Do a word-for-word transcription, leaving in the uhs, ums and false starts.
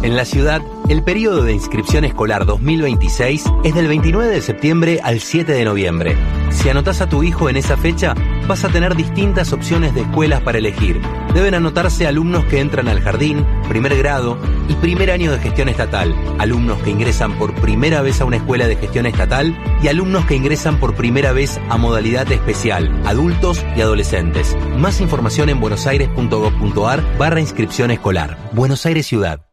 En la ciudad, el periodo de inscripción escolar dos mil veintiséis es del veintinueve de septiembre al siete de noviembre. Si anotás a tu hijo en esa fecha, vas a tener distintas opciones de escuelas para elegir. Deben anotarse alumnos que entran al jardín, primer grado y primer año de gestión estatal, alumnos que ingresan por primera vez a una escuela de gestión estatal y alumnos que ingresan por primera vez a modalidad especial, adultos y adolescentes. Más información en buenosaires.gov.ar barra inscripción escolar. Buenos Aires Ciudad.